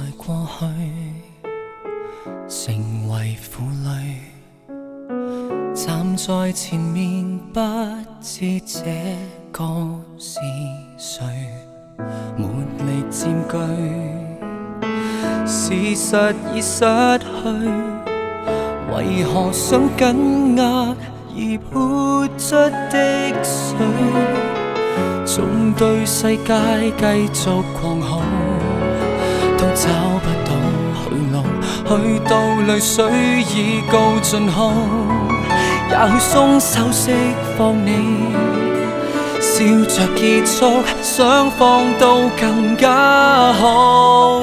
過去，成為負累。站在前面，不知這個是誰，沒力佔據，事實已失去，為何想緊握已潑出的水，總對世界繼續狂號，都找不到去路，去到淚水已告盡耗，也許鬆手釋放你，笑着結束，雙方都更加好。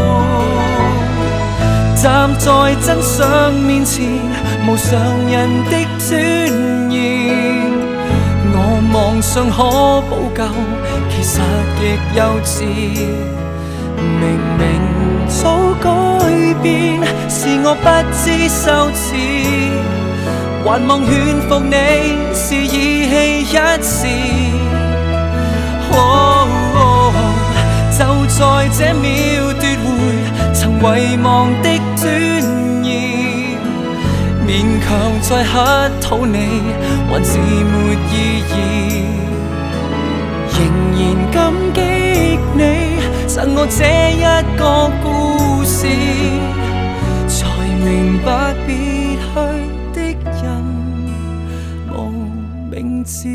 站在真相面前，無常人的尊嚴，我妄想可補救，其實極幼稚。明明早改變，是我不知羞恥，還望勸服你是意氣一時。就在這秒奪回曾遺忘的尊嚴，勉強再乞討你，還是沒意義。仍然感激你贈我這一個故事，才明白別去的人無名字。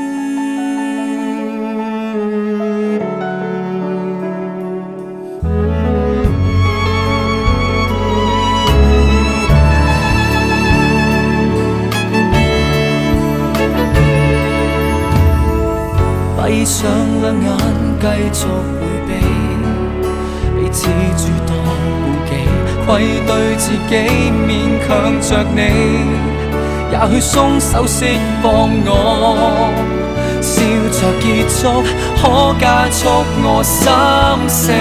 閉上兩眼繼續迴避，彼此諸多顧忌，愧對自己勉強着你，也許鬆手釋放我，笑着結束可加速我心死。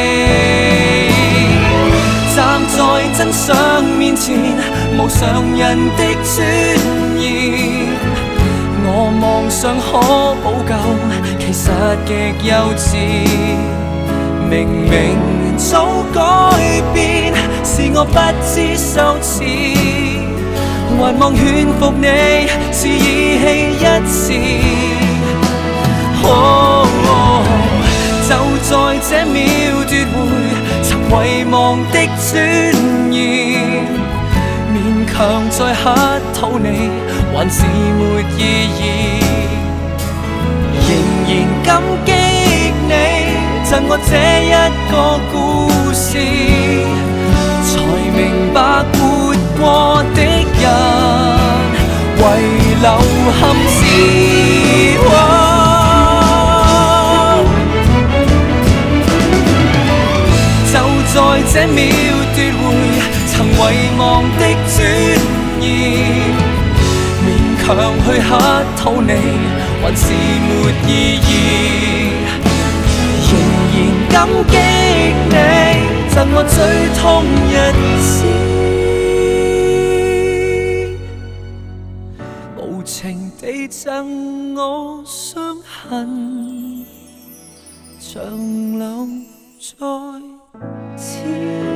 站在真相面前，無常人的尊嚴，我妄想可補救，其實極幼稚。明明早改變，是我不知羞恥，還望勸服你是意氣一時。就在這秒奪回曾遺忘的尊嚴，勉強再乞討你，還是沒意義。仍然感激你贈我這一個故事，才明白活過的人遺留憾事。就在這秒奪回曾遺忘的尊嚴，勉強去乞討你，還是沒意義。仍然感激你贈我最痛日子，無情地贈我傷痕，長留在此。